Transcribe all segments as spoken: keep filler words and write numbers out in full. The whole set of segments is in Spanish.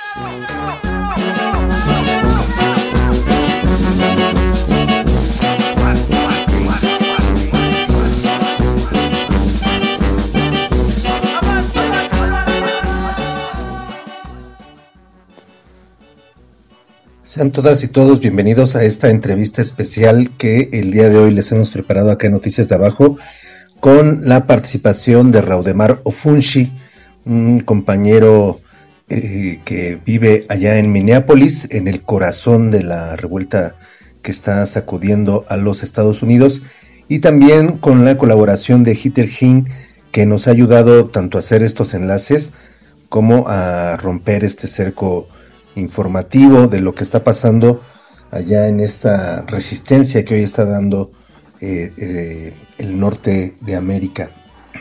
Sean todas y todos bienvenidos a esta entrevista especial que el día de hoy les hemos preparado acá en Noticias de Abajo, con la participación de Raudemar Ofunshi, un compañero eh, que vive allá en Minneapolis, en el corazón de la revuelta que está sacudiendo a los Estados Unidos, y también con la colaboración de Heather Hinn, que nos ha ayudado tanto a hacer estos enlaces como a romper este cerco informativo de lo que está pasando allá en esta resistencia que hoy está dando eh, eh, el norte de América.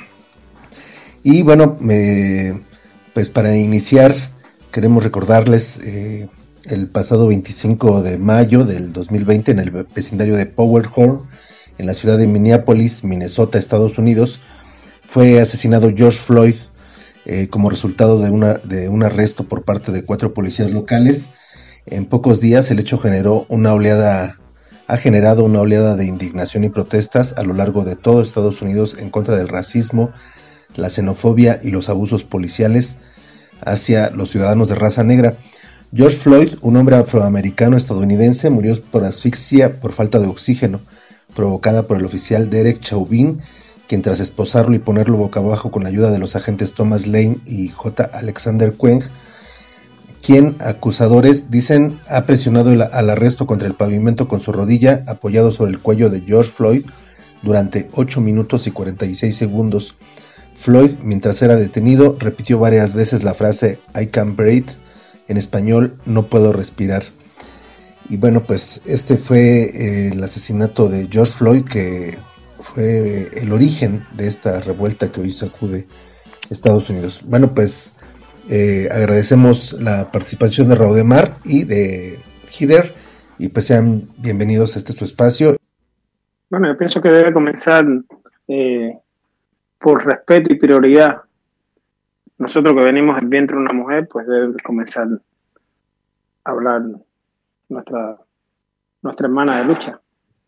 Y bueno, eh, pues para iniciar queremos recordarles eh, el pasado veinticinco de mayo del dos mil veinte, en el vecindario de Powderhorn, en la ciudad de Minneapolis, Minnesota, Estados Unidos, fue asesinado George Floyd Eh, como resultado de, una, de un arresto por parte de cuatro policías locales. En pocos días el hecho generó una oleada, ha generado una oleada de indignación y protestas a lo largo de todo Estados Unidos en contra del racismo, la xenofobia y los abusos policiales hacia los ciudadanos de raza negra. George Floyd, un hombre afroamericano estadounidense, murió por asfixia por falta de oxígeno, provocada por el oficial Derek Chauvin, quien tras esposarlo y ponerlo boca abajo con la ayuda de los agentes Thomas Lane y J. Alexander Kueng, quien, acusadores dicen, ha presionado el, al arresto contra el pavimento con su rodilla apoyado sobre el cuello de George Floyd durante ocho minutos y cuarenta y seis segundos. Floyd, mientras era detenido, repitió varias veces la frase "I can't breathe", en español, "no puedo respirar". Y bueno, pues este fue eh, el asesinato de George Floyd, que fue el origen de esta revuelta que hoy sacude Estados Unidos. Bueno, pues eh, agradecemos la participación de Raudemar y de Heather, y pues sean bienvenidos a este su espacio. Bueno, yo pienso que debe comenzar eh, por respeto y prioridad. Nosotros que venimos del vientre de una mujer, pues debe comenzar a hablar nuestra, nuestra hermana de lucha.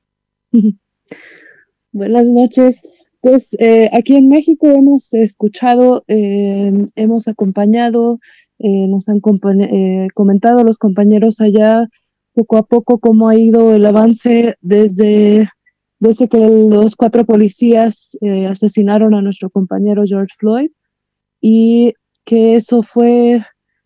Buenas noches. Pues eh, aquí en México hemos escuchado, eh, hemos acompañado, eh, nos han compa- eh, comentado los compañeros allá poco a poco cómo ha ido el avance desde, desde que los cuatro policías eh, asesinaron a nuestro compañero George Floyd, y que eso fue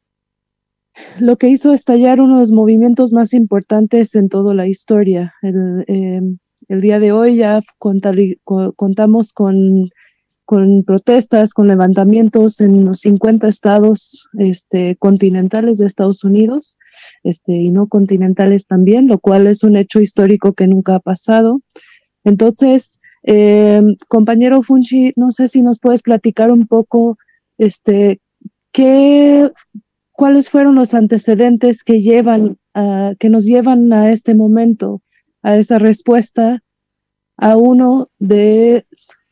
lo que hizo estallar uno de los movimientos más importantes en toda la historia. El, eh, el día de hoy ya contali- co- contamos con, con protestas, con levantamientos en los cincuenta estados este, continentales de Estados Unidos, este, y no continentales también, lo cual es un hecho histórico que nunca ha pasado. Entonces, eh, compañero Funshi, no sé si nos puedes platicar un poco este, qué... ¿Cuáles fueron los antecedentes que llevan a, que nos llevan a este momento, a esa respuesta, a uno de,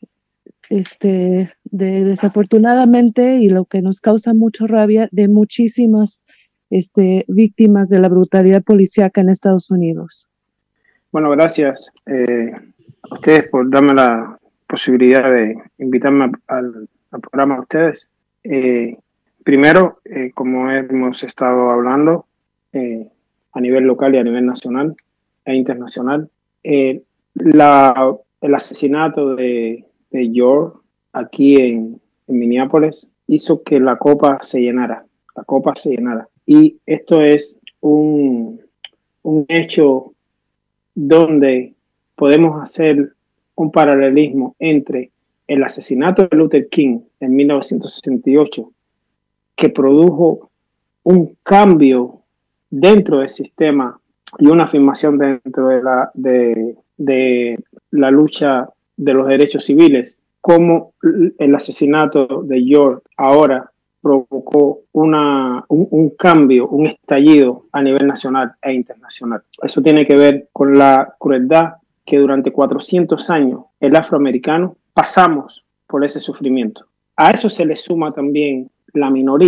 este, de desafortunadamente, y lo que nos causa mucha rabia, de muchísimas este, víctimas de la brutalidad policíaca en Estados Unidos? Bueno, gracias eh, a ustedes por darme la posibilidad de invitarme al, al programa a ustedes. Eh, Primero, eh, como hemos estado hablando, eh, a nivel local y a nivel nacional e internacional, eh, la, el asesinato de, de George aquí en, en Minneapolis hizo que la copa se llenara, la copa se llenara. Y esto es un, un hecho donde podemos hacer un paralelismo entre el asesinato de Luther King en mil novecientos sesenta y ocho, que produjo un cambio dentro del sistema y una afirmación dentro de la, de, de la lucha de los derechos civiles, como el asesinato de George ahora provocó una, un, un cambio, un estallido a nivel nacional e internacional. Eso tiene que ver con la crueldad que durante cuatrocientos años el afroamericano pasamos por ese sufrimiento. A eso se le suma también la minoría,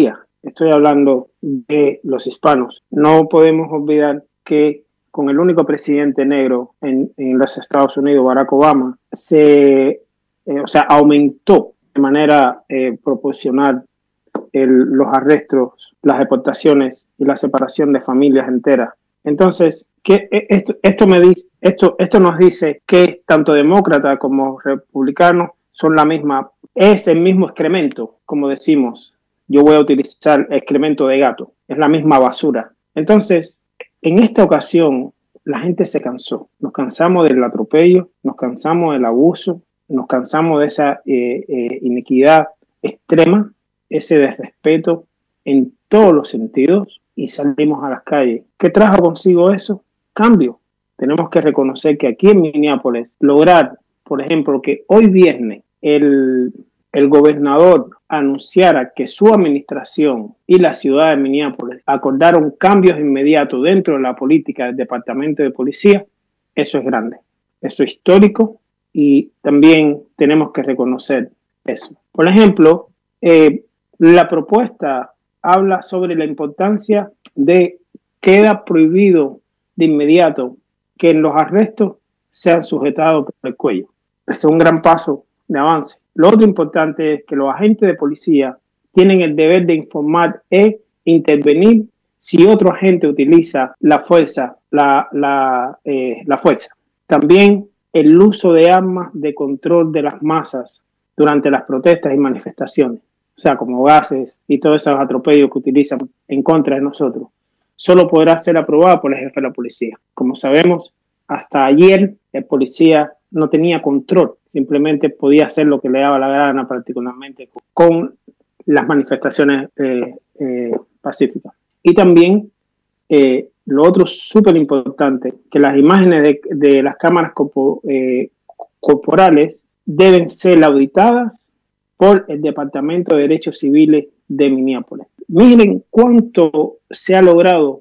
estoy hablando de los hispanos. No podemos olvidar que con el único presidente negro en, en los Estados Unidos, Barack Obama, se, eh, o sea, aumentó de manera eh, proporcional el, los arrestos, las deportaciones y la separación de familias enteras. Entonces, ¿qué, esto, esto, me dice, esto, esto nos dice que tanto demócratas como republicanos son la misma, es el mismo excremento, como decimos. Yo voy a utilizar excremento de gato, es la misma basura. Entonces, en esta ocasión, la gente se cansó. Nos cansamos del atropello, nos cansamos del abuso, nos cansamos de esa eh, eh, inequidad extrema, ese desrespeto en todos los sentidos y salimos a las calles. ¿Qué trajo consigo eso? Cambio. Tenemos que reconocer que aquí en Minneapolis, lograr, por ejemplo, que hoy viernes el, el gobernador anunciara que su administración y la ciudad de Minneapolis acordaron cambios inmediatos dentro de la política del Departamento de Policía, eso es grande, eso es histórico y también tenemos que reconocer eso. Por ejemplo, eh, la propuesta habla sobre la importancia de queda prohibido de inmediato que en los arrestos sean sujetados por el cuello. Es un gran paso de avance. Lo otro importante es que los agentes de policía tienen el deber de informar e intervenir si otro agente utiliza la fuerza, la, la, eh, la fuerza. También el uso de armas de control de las masas durante las protestas y manifestaciones, o sea, como gases y todos esos atropellos que utilizan en contra de nosotros, solo podrá ser aprobado por el jefe de la policía. Como sabemos, hasta ayer el policía no tenía control, simplemente podía hacer lo que le daba la gana, particularmente con las manifestaciones eh, eh, pacíficas. Y también eh, lo otro súper importante, que las imágenes de, de las cámaras corpo, eh, corporales deben ser auditadas por el Departamento de Derechos Civiles de Minneapolis. Miren cuánto se ha logrado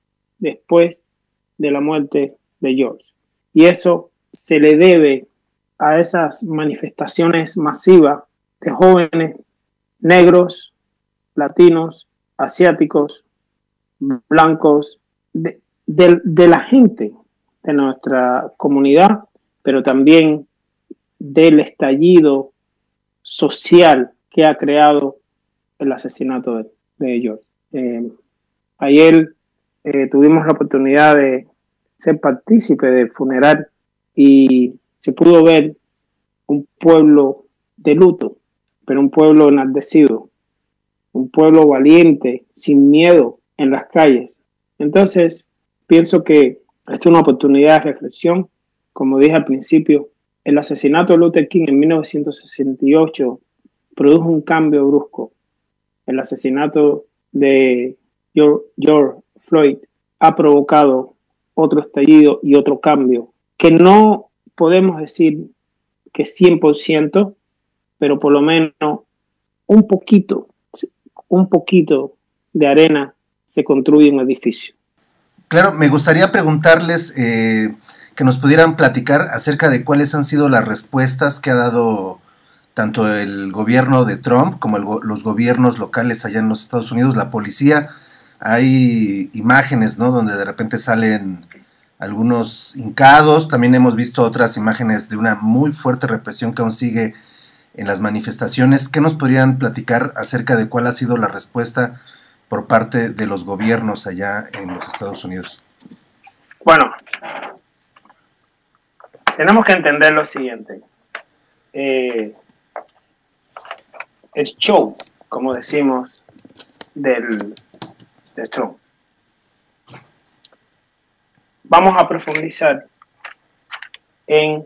después de la muerte de George. Y eso se le debe a esas manifestaciones masivas de jóvenes negros, latinos, asiáticos, blancos, de, de, de la gente de nuestra comunidad, pero también del estallido social que ha creado el asesinato de, de George. Eh, ayer eh, tuvimos la oportunidad de ser partícipe del funeral y se pudo ver un pueblo de luto, pero un pueblo enardecido, un pueblo valiente, sin miedo en las calles. Entonces, pienso que esta es una oportunidad de reflexión. Como dije al principio, el asesinato de Luther King en mil novecientos sesenta y ocho produjo un cambio brusco. El asesinato de George, George Floyd ha provocado otro estallido y otro cambio que no podemos decir que cien por ciento, pero por lo menos un poquito, un poquito de arena se construye un edificio. Claro, me gustaría preguntarles eh, que nos pudieran platicar acerca de cuáles han sido las respuestas que ha dado tanto el gobierno de Trump como el, los gobiernos locales allá en los Estados Unidos, la policía. Hay imágenes, ¿no?, donde de repente salen algunos hincados. También hemos visto otras imágenes de una muy fuerte represión que aún sigue en las manifestaciones. ¿Qué nos podrían platicar acerca de cuál ha sido la respuesta por parte de los gobiernos allá en los Estados Unidos? Bueno, tenemos que entender lo siguiente. Eh, el show, como decimos, del, de Trump. Vamos a profundizar en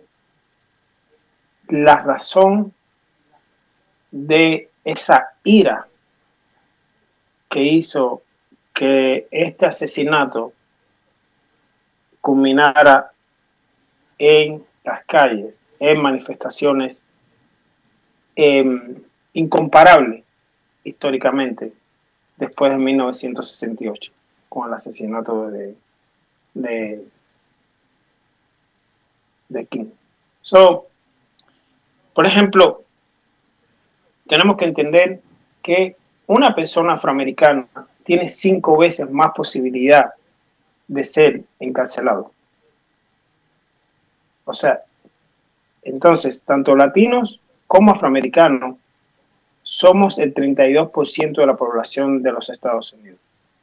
la razón de esa ira que hizo que este asesinato culminara en las calles, en manifestaciones eh, incomparables históricamente después de mil novecientos sesenta y ocho, con el asesinato de, de, de King. So, por ejemplo, tenemos que entender que una persona afroamericana tiene cinco veces más posibilidad de ser encarcelado. O sea, entonces, tanto latinos como afroamericanos somos el treinta y dos por ciento de la población de los Estados Unidos.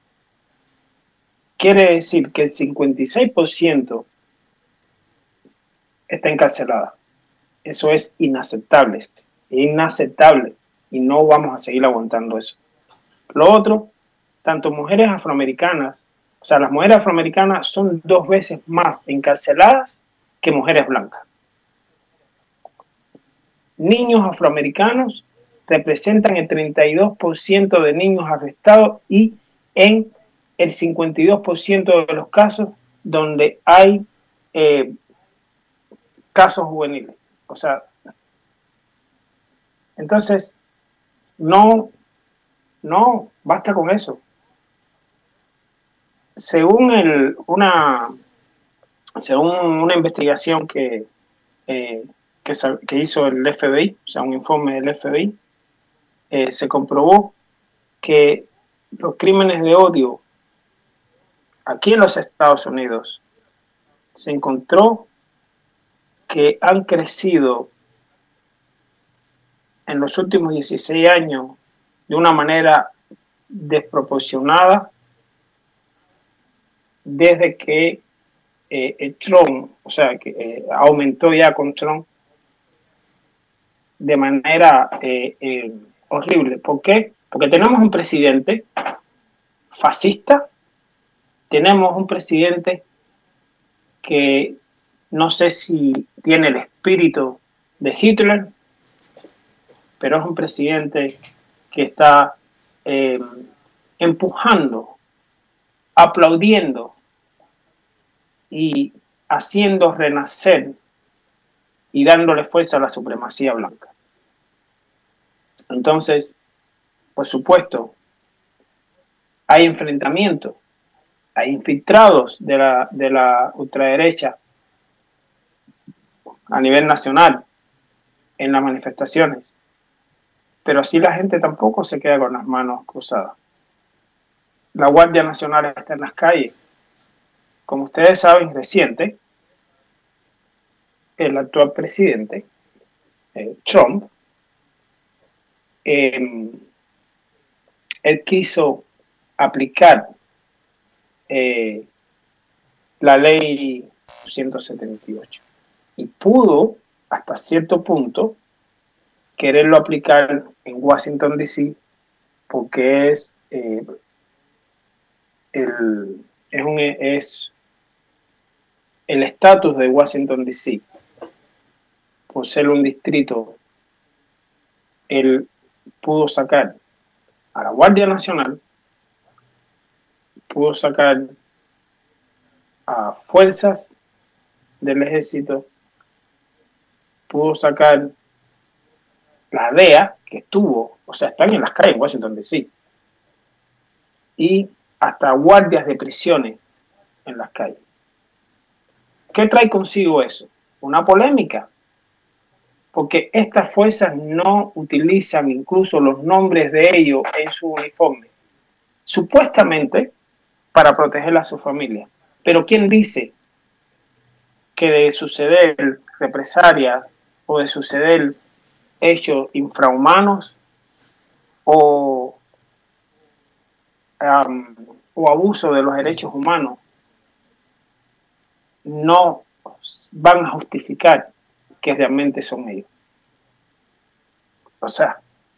Quiere decir que el cincuenta y seis por ciento está encarcelada. Eso es inaceptable, inaceptable, y no vamos a seguir aguantando eso. Lo otro, tanto mujeres afroamericanas, o sea, las mujeres afroamericanas son dos veces más encarceladas que mujeres blancas. Niños afroamericanos representan el treinta y dos por ciento de niños arrestados y en el cincuenta y dos por ciento de los casos donde hay eh, casos juveniles. O sea, entonces, no, no, basta con eso. Según el, una, según una investigación que, eh, que, que hizo el F B I, o sea, un informe del F B I, eh, se comprobó que los crímenes de odio aquí en los Estados Unidos se encontró que han crecido en los últimos dieciséis años de una manera desproporcionada desde que eh, Trump, o sea, que eh, aumentó ya con Trump de manera eh, eh, horrible. ¿Por qué? Porque tenemos un presidente fascista, tenemos un presidente que no sé si tiene el espíritu de Hitler, pero es un presidente que está eh, empujando, aplaudiendo y haciendo renacer y dándole fuerza a la supremacía blanca. Entonces, por supuesto, hay enfrentamientos, hay infiltrados de la, de la ultraderecha a nivel nacional en las manifestaciones, pero así la gente tampoco se queda con las manos cruzadas. La Guardia Nacional está en las calles. Como ustedes saben, reciente, el actual presidente, eh, Trump, eh, él quiso aplicar eh, la ley ciento setenta y ocho y pudo hasta cierto punto quererlo aplicar en Washington D C porque es eh, el es un es el estatus de Washington D C por ser un distrito. Él pudo sacar a la Guardia Nacional, pudo sacar a fuerzas del ejército, pudo sacar la D E A, que estuvo, o sea, están en las calles en Washington D C, y hasta guardias de prisiones en las calles. ¿Qué trae consigo eso? Una polémica, porque estas fuerzas no utilizan incluso los nombres de ellos en su uniforme, supuestamente para proteger a su familia. Pero ¿quién dice que de suceder represalias o de suceder hechos infrahumanos o, um, o abuso de los derechos humanos no van a justificar que realmente son ellos? O sea,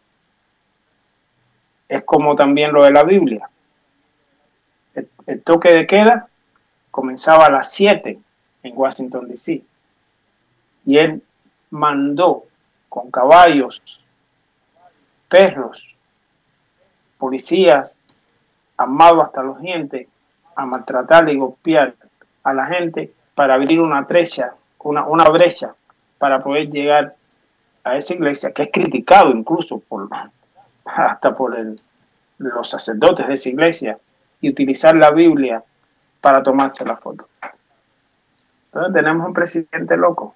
es como también lo de la Biblia. El, el toque de queda comenzaba a las siete en Washington D C y él mandó con caballos, perros, policías armados hasta los dientes a maltratar y golpear a la gente para abrir una brecha, una, una brecha para poder llegar a esa iglesia, que es criticado incluso por, hasta por el, los sacerdotes de esa iglesia, y utilizar la Biblia para tomarse la foto. Entonces tenemos un presidente loco.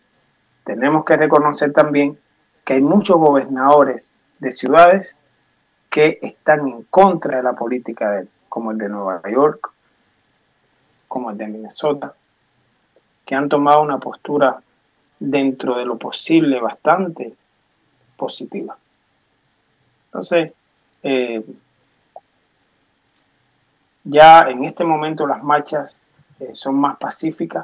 Tenemos que reconocer también que hay muchos gobernadores de ciudades que están en contra de la política de él, como el de Nueva York, como el de Minnesota, que han tomado una postura dentro de lo posible bastante positiva. Entonces, eh, ya en este momento las marchas eh, son más pacíficas,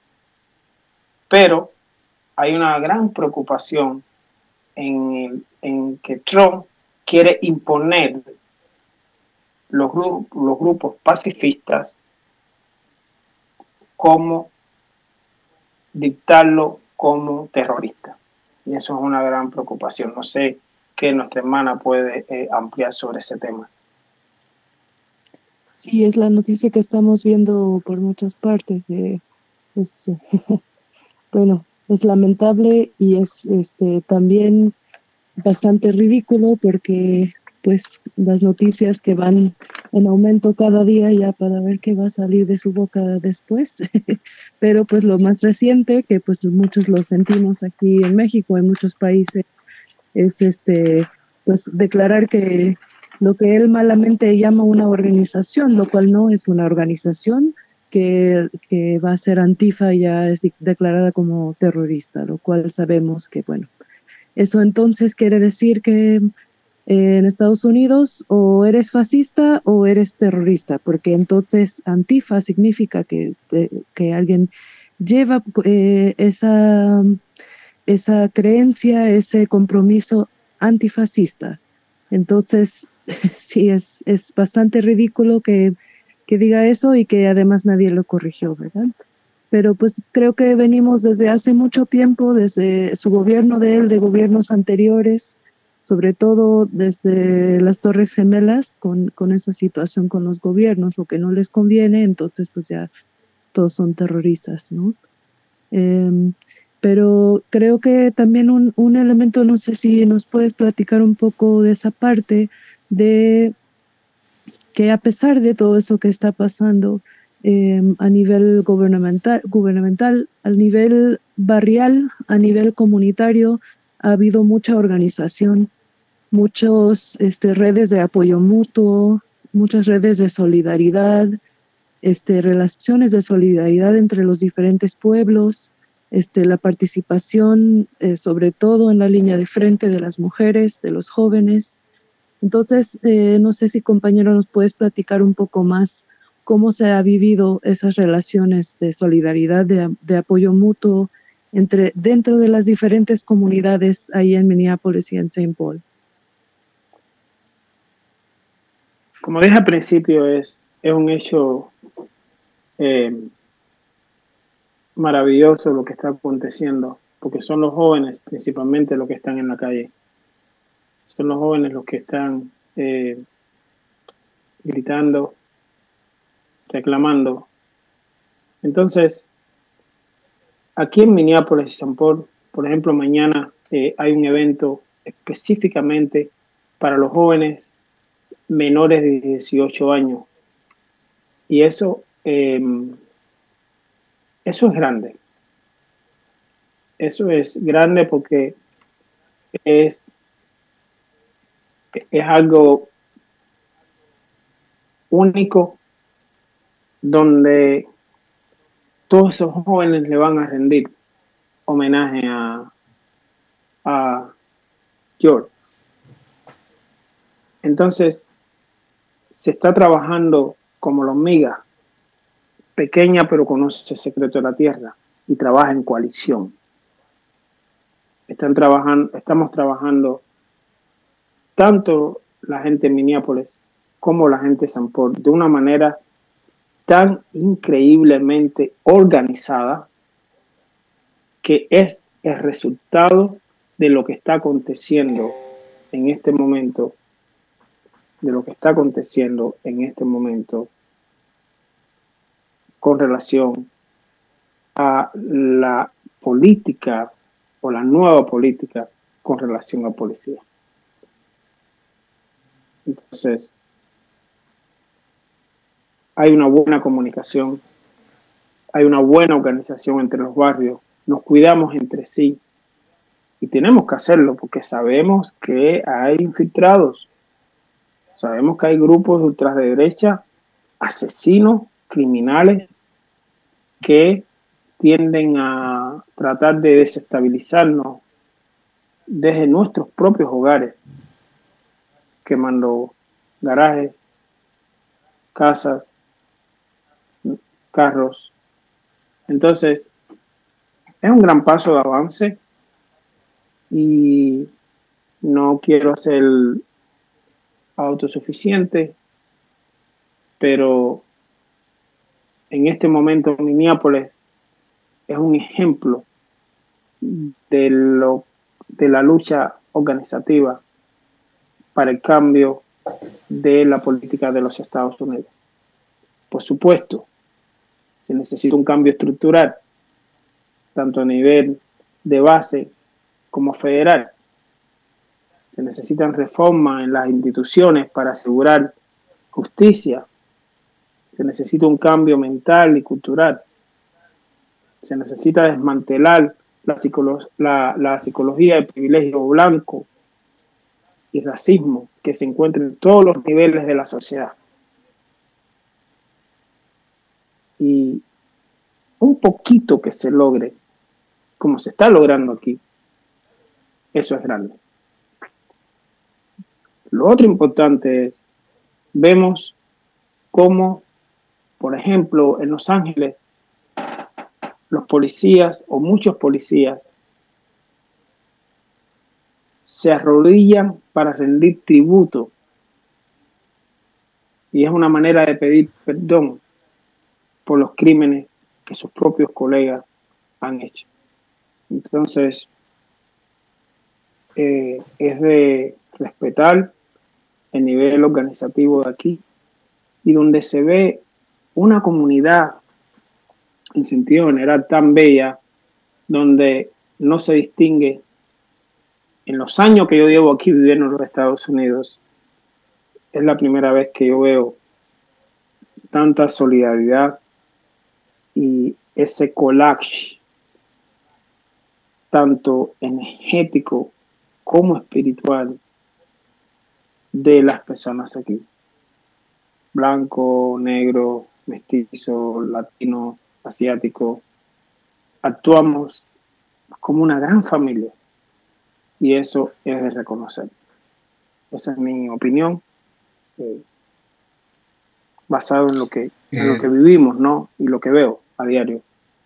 pero hay una gran preocupación en, en que Trump quiere imponer los, gru los grupos pacifistas como dictarlo como terrorista. Y eso es una gran preocupación. No sé qué nuestra hermana puede eh, ampliar sobre ese tema. Sí, es la noticia que estamos viendo por muchas partes. Eh, es, bueno, es lamentable y es este también bastante ridículo porque pues las noticias que van en aumento cada día ya para ver qué va a salir de su boca después. Pero pues lo más reciente, que pues muchos lo sentimos aquí en México, en muchos países, es este pues declarar que lo que él malamente llama una organización, lo cual no es una organización, que, que va a ser Antifa, ya es declarada como terrorista, lo cual sabemos que, bueno, eso entonces quiere decir que eh, en Estados Unidos o eres fascista o eres terrorista, porque entonces Antifa significa que, eh, que alguien lleva eh, esa, esa creencia, ese compromiso antifascista. Entonces, sí, es, es bastante ridículo que, que diga eso y que además nadie lo corrigió, ¿verdad? Pero pues creo que venimos desde hace mucho tiempo, desde su gobierno de él, de gobiernos anteriores, sobre todo desde las Torres Gemelas, con, con esa situación con los gobiernos, lo que no les conviene, entonces pues ya todos son terroristas, ¿no? Eh, pero creo que también un, un elemento, no sé si nos puedes platicar un poco de esa parte, de que a pesar de todo eso que está pasando eh, a nivel gubernamental, gubernamental, a nivel barrial, a nivel comunitario, ha habido mucha organización, muchas este, redes de apoyo mutuo, muchas redes de solidaridad, este, relaciones de solidaridad entre los diferentes pueblos, este, la participación eh, sobre todo en la línea de frente de las mujeres, de los jóvenes. Entonces, eh, no sé si compañero nos puedes platicar un poco más cómo se ha vivido esas relaciones de solidaridad, de, de apoyo mutuo entre dentro de las diferentes comunidades ahí en Minneapolis y en Saint Paul. Como dije al principio, es, es un hecho eh, maravilloso lo que está aconteciendo, porque son los jóvenes principalmente los que están en la calle. Son los jóvenes los que están eh, gritando, reclamando. Entonces, aquí en Minneapolis y Saint Paul, por ejemplo, mañana eh, hay un evento específicamente para los jóvenes menores de dieciocho años. Y eso, eh, eso es grande. Eso es grande porque es, es algo único donde todos esos jóvenes le van a rendir homenaje a, a George. Entonces, se está trabajando como la hormiga, pequeña pero conoce el secreto de la tierra y trabaja en coalición. Están trabajando, estamos trabajando tanto la gente en Minneapolis como la gente de Saint Paul de una manera tan increíblemente organizada que es el resultado de lo que está aconteciendo en este momento, de lo que está aconteciendo en este momento con relación a la política o la nueva política con relación a policía. Entonces, hay una buena comunicación, hay una buena organización entre los barrios, nos cuidamos entre sí y tenemos que hacerlo porque sabemos que hay infiltrados, Sabemos que hay grupos de ultraderecha, asesinos, criminales, que tienden a tratar de desestabilizarnos desde nuestros propios hogares, quemando garajes, casas, carros. Entonces, es un gran paso de avance y no quiero ser autosuficiente, pero en este momento Minneapolis es un ejemplo de, lo, de la lucha organizativa para el cambio de la política de los Estados Unidos. Por supuesto, se necesita un cambio estructural, tanto a nivel de base como federal. Se necesitan reformas en las instituciones para asegurar justicia. Se necesita un cambio mental y cultural. Se necesita desmantelar la, psicolo- la, la psicología del privilegio blanco y racismo que se encuentra en todos los niveles de la sociedad. Y un poquito que se logre, como se está logrando aquí, eso es grande. Lo otro importante es, vemos cómo, por ejemplo, en Los Ángeles, los policías o muchos policías se arrodillan para rendir tributo y es una manera de pedir perdón por los crímenes que sus propios colegas han hecho. Entonces, eh, es de respetar el nivel organizativo de aquí y donde se ve una comunidad en sentido general tan bella, donde no se distingue. En los años que yo llevo aquí viviendo en los Estados Unidos, es la primera vez que yo veo tanta solidaridad y ese collage, tanto energético como espiritual, de las personas aquí. Blanco, negro, mestizo, latino, asiático. Actuamos como una gran familia y eso es de reconocer. Esa es mi opinión, eh, basado en lo que en lo que Eh, vivimos, ¿no? Y lo que veo a diario.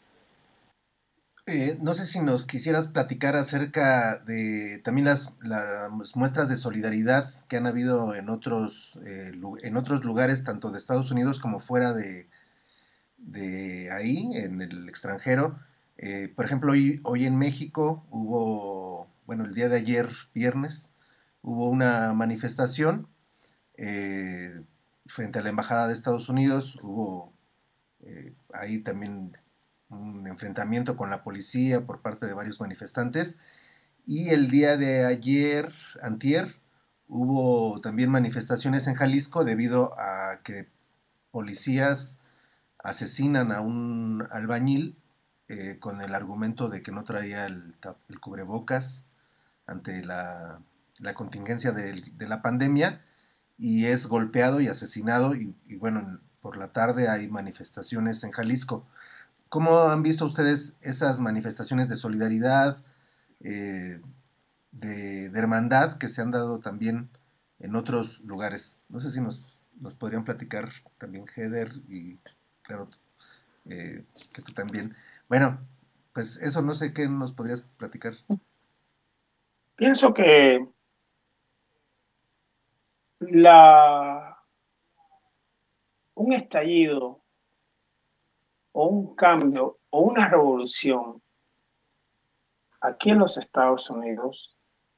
eh, no sé si nos quisieras platicar acerca de también las, las muestras de solidaridad que han habido en otros, eh, lu- en otros lugares, tanto de Estados Unidos como fuera de, de ahí, en el extranjero. Eh, por ejemplo, hoy, hoy en México hubo, bueno, el día de ayer, viernes, hubo una manifestación eh, frente a la Embajada de Estados Unidos. Hubo eh, ahí también un enfrentamiento con la policía por parte de varios manifestantes. Y el día de ayer, antier, hubo también manifestaciones en Jalisco debido a que policías asesinan a un albañil eh, con el argumento de que no traía el, el cubrebocas ante la, la contingencia de, de, la pandemia, y es golpeado y asesinado y, y bueno, por la tarde hay manifestaciones en Jalisco. ¿Cómo han visto ustedes esas manifestaciones de solidaridad, eh, de, de hermandad que se han dado también en otros lugares? No sé si nos, nos podrían platicar también Heather y claro, eh, que tú también. Bueno, pues eso, no sé qué nos podrías platicar. Pienso que la, un estallido o un cambio o una revolución aquí en los Estados Unidos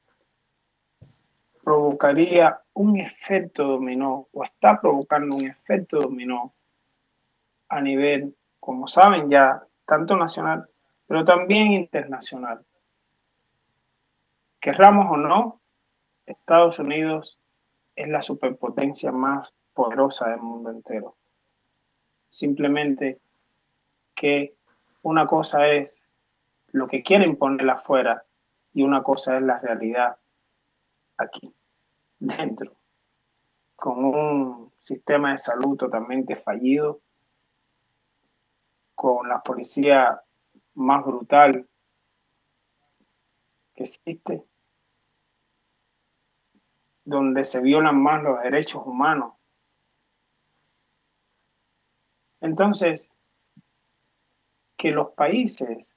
provocaría un efecto dominó o está provocando un efecto dominó a nivel, como saben ya, tanto nacional, pero también internacional. Querramos o no, Estados Unidos es la superpotencia más poderosa del mundo entero. Simplemente que una cosa es lo que quieren poner afuera y una cosa es la realidad aquí, dentro. con un sistema de salud totalmente fallido, con la policía más brutal que existe, donde se violan más los derechos humanos. Entonces, que los países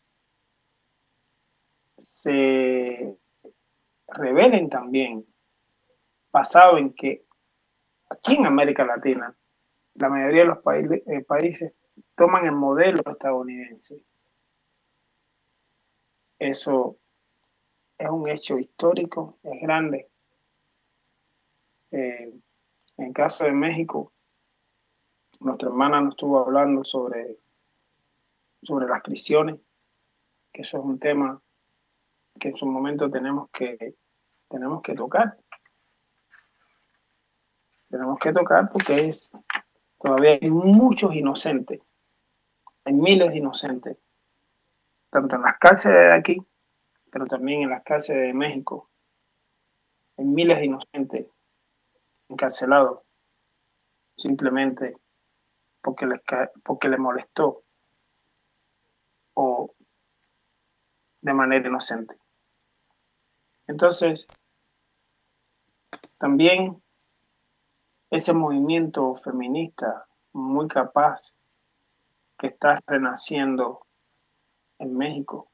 se rebelen también, basado en que aquí en América Latina, la mayoría de los países, eh, países toman el modelo estadounidense. Eso es un hecho histórico, es grande. Eh, en el caso de México, nuestra hermana nos estuvo hablando sobre, sobre las prisiones, que eso es un tema que en su momento tenemos que, tenemos que tocar. Tenemos que tocar porque es, todavía hay muchos inocentes, hay miles de inocentes, tanto en las cárceles de aquí, pero también en las cárceles de México. Hay miles de inocentes encarcelados simplemente porque les, porque les molestó o de manera inocente. Entonces, también ese movimiento feminista muy capaz que está renaciendo en México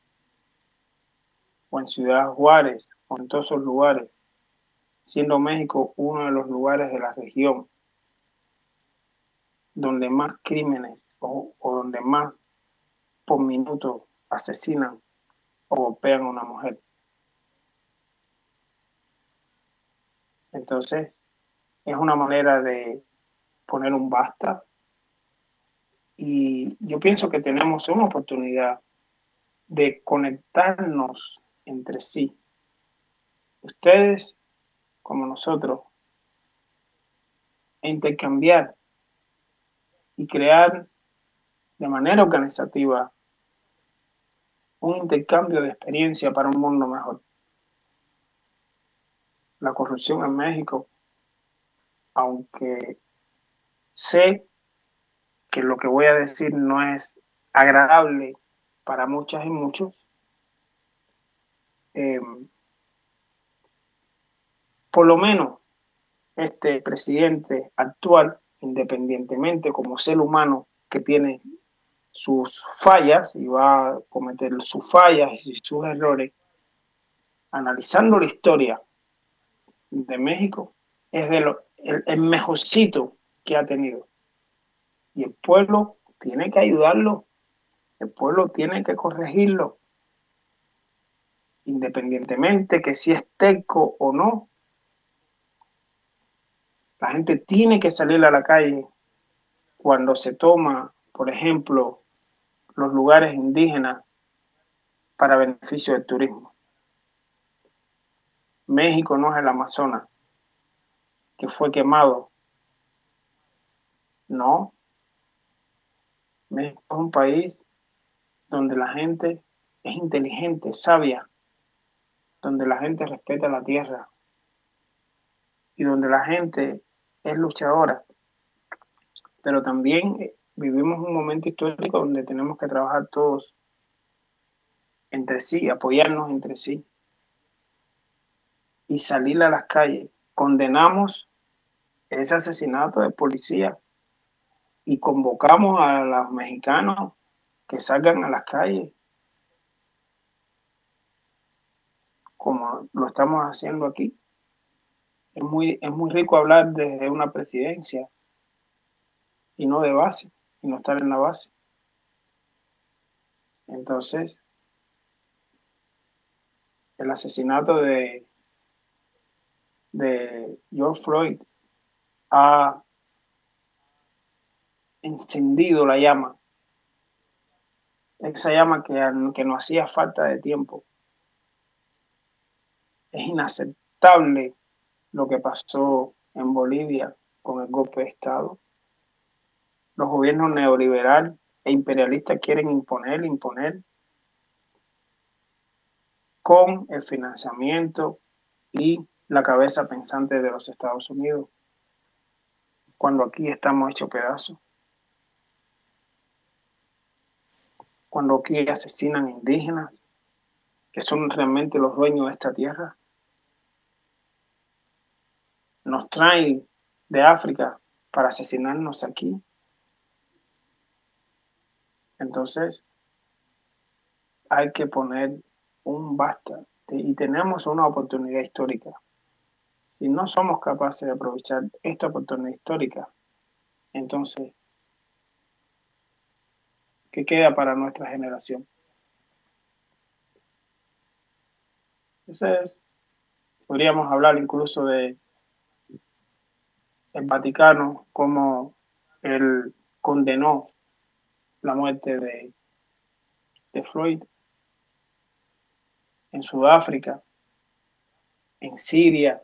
o en Ciudad Juárez o en todos esos lugares, siendo México uno de los lugares de la región donde más crímenes o, o donde más por minuto asesinan o golpean a una mujer. Entonces, es una manera de poner un basta y yo pienso que tenemos una oportunidad de conectarnos entre sí. Ustedes como nosotros, e intercambiar y crear de manera organizativa un intercambio de experiencia para un mundo mejor. La corrupción en México, aunque sé que lo que voy a decir no es agradable para muchas y muchos, eh, por lo menos este presidente actual, independientemente como ser humano que tiene sus fallas y va a cometer sus fallas y sus errores, analizando la historia de México, es de lo, el, el mejorcito que ha tenido. Y el pueblo tiene que ayudarlo, el pueblo tiene que corregirlo, independientemente que si es terco o no. La gente tiene que salir a la calle cuando se toma, por ejemplo, los lugares indígenas para beneficio del turismo. México no es el Amazonas, que fue quemado. No. México es un país donde la gente es inteligente, sabia, donde la gente respeta la tierra y donde la gente es luchadora. Pero también vivimos un momento histórico donde tenemos que trabajar todos entre sí, apoyarnos entre sí y salir a las calles. Condenamos ese asesinato de policía y convocamos a los mexicanos que salgan a las calles, como lo estamos haciendo aquí. Es muy, es muy rico hablar desde una presidencia y no de base, y no estar en la base. Entonces, el asesinato de, de George Floyd ha encendido la llama, esa llama que, que nos hacía falta de tiempo. Es inaceptable lo que pasó en Bolivia con el golpe de Estado. Los gobiernos neoliberal e imperialistas quieren imponer, imponer con el financiamiento y la cabeza pensante de los Estados Unidos. cuando aquí estamos hechos pedazos, cuando aquí asesinan indígenas, que son realmente los dueños de esta tierra, nos traen de África para asesinarnos aquí. Entonces, hay que poner un basta y tenemos una oportunidad histórica. Si no somos capaces de aprovechar esta oportunidad histórica, entonces, ¿qué queda para nuestra generación? Entonces, podríamos hablar incluso de el Vaticano, como él condenó la muerte de, de Floyd en Sudáfrica, en Siria,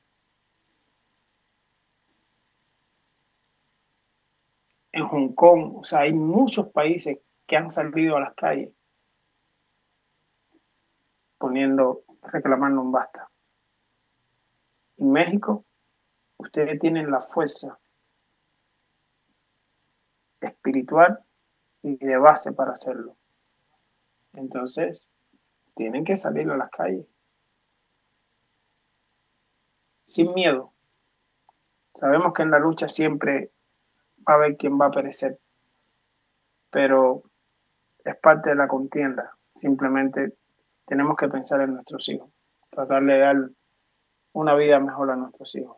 en Hong Kong. O sea, hay muchos países que han salido a las calles poniendo, reclamando un basta. En México, ustedes tienen la fuerza espiritual y de base para hacerlo. Entonces, tienen que salir a las calles sin miedo. Sabemos que en la lucha siempre va a haber quien va a perecer, pero es parte de la contienda. Simplemente tenemos que pensar en nuestros hijos, tratar de dar una vida mejor a nuestros hijos.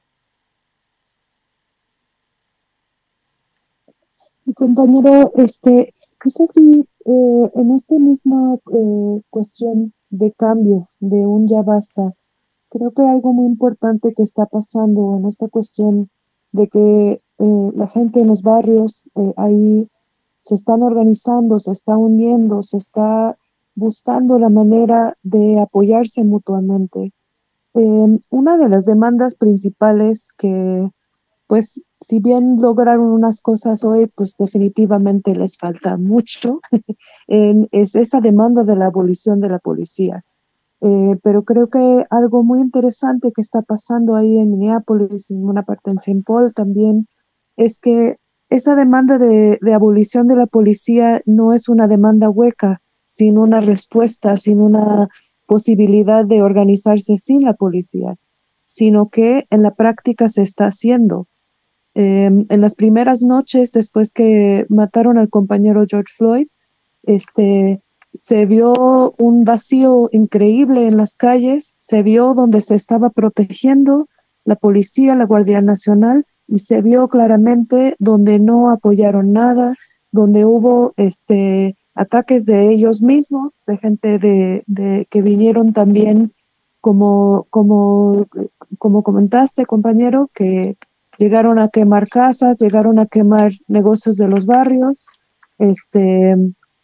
Mi compañero, este, no sé si eh, en esta misma eh, cuestión de cambio, de un ya basta, creo que algo muy importante que está pasando en esta cuestión de que eh, la gente en los barrios eh, ahí se están organizando, se está uniendo, se está buscando la manera de apoyarse mutuamente. Eh, una de las demandas principales que, pues, si bien lograron unas cosas hoy, pues definitivamente les falta mucho, en- es esa demanda de la abolición de la policía. Eh, pero creo que algo muy interesante que está pasando ahí en Minneapolis, en una parte en Saint Paul también, es que esa demanda de, de abolición de la policía no es una demanda hueca, sin una respuesta, sin una posibilidad de organizarse sin la policía, sino que en la práctica se está haciendo. Eh, en las primeras noches después que mataron al compañero George Floyd, este, se vio un vacío increíble en las calles, se vio donde se estaba protegiendo la policía, la Guardia Nacional, y se vio claramente donde no apoyaron nada, donde hubo este ataques de ellos mismos, de gente de, de que vinieron también como, como, como comentaste, compañero, que llegaron a quemar casas, llegaron a quemar negocios de los barrios, este